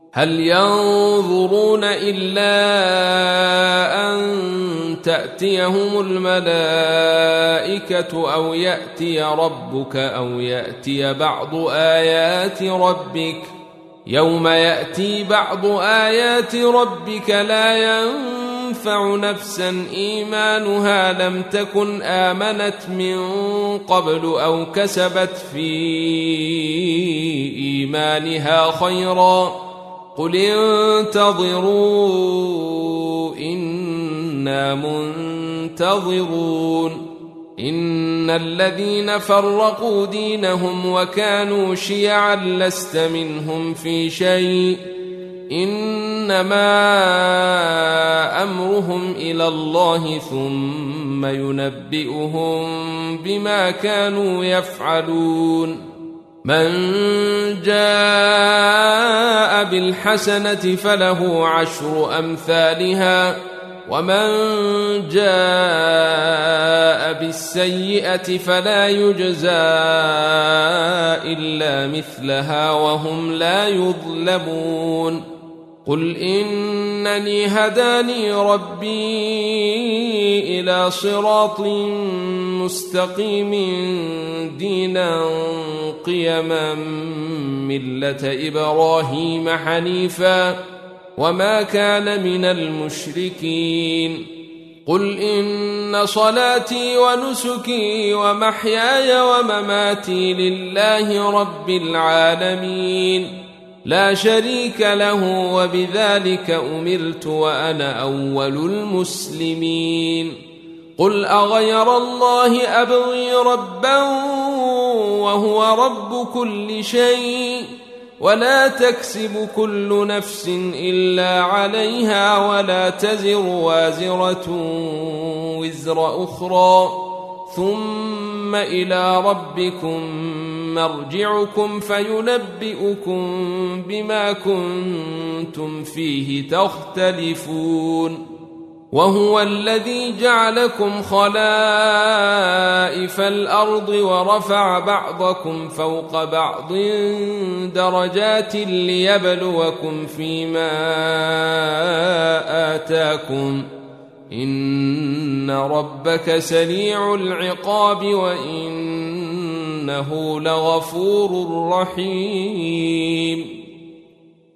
هل ينظرون إلا أن تأتيهم الملائكة أو يأتي ربك أو يأتي بعض آيات ربك يوم يأتي بعض آيات ربك لا ينفع نفسا إيمانها لم تكن آمنت من قبل أو كسبت في إيمانها خيرا قل انتظروا إنا منتظرون إن الذين فرقوا دينهم وكانوا شيعا لست منهم في شيء إنما أمرهم إلى الله ثم ينبئهم بما كانوا يفعلون من جاء بالحسنة فله 10 أمثالها ومن جاء بالسيئة فلا يجزى إلا مثلها وهم لا يظلمون قل إنني هداني ربي إلى صراط مستقيم دينا قيما ملة إبراهيم حنيفا وما كان من المشركين قل إن صلاتي ونسكي ومحياي ومماتي لله رب العالمين لا شريك له وبذلك أمرت وأنا أول المسلمين قل أغير الله أبغي ربا وهو رب كل شيء ولا تكسب كل نفس إلا عليها ولا تزر وازرة وزر أخرى ثم إلى ربكم مرجعكم فينبئكم بما كنتم فيه تختلفون وهو الذي جعلكم خلائف الأرض ورفع بعضكم فوق بعض درجات ليبلوكم فيما آتاكم إن ربك سريع العقاب وإنه لغفور رحيم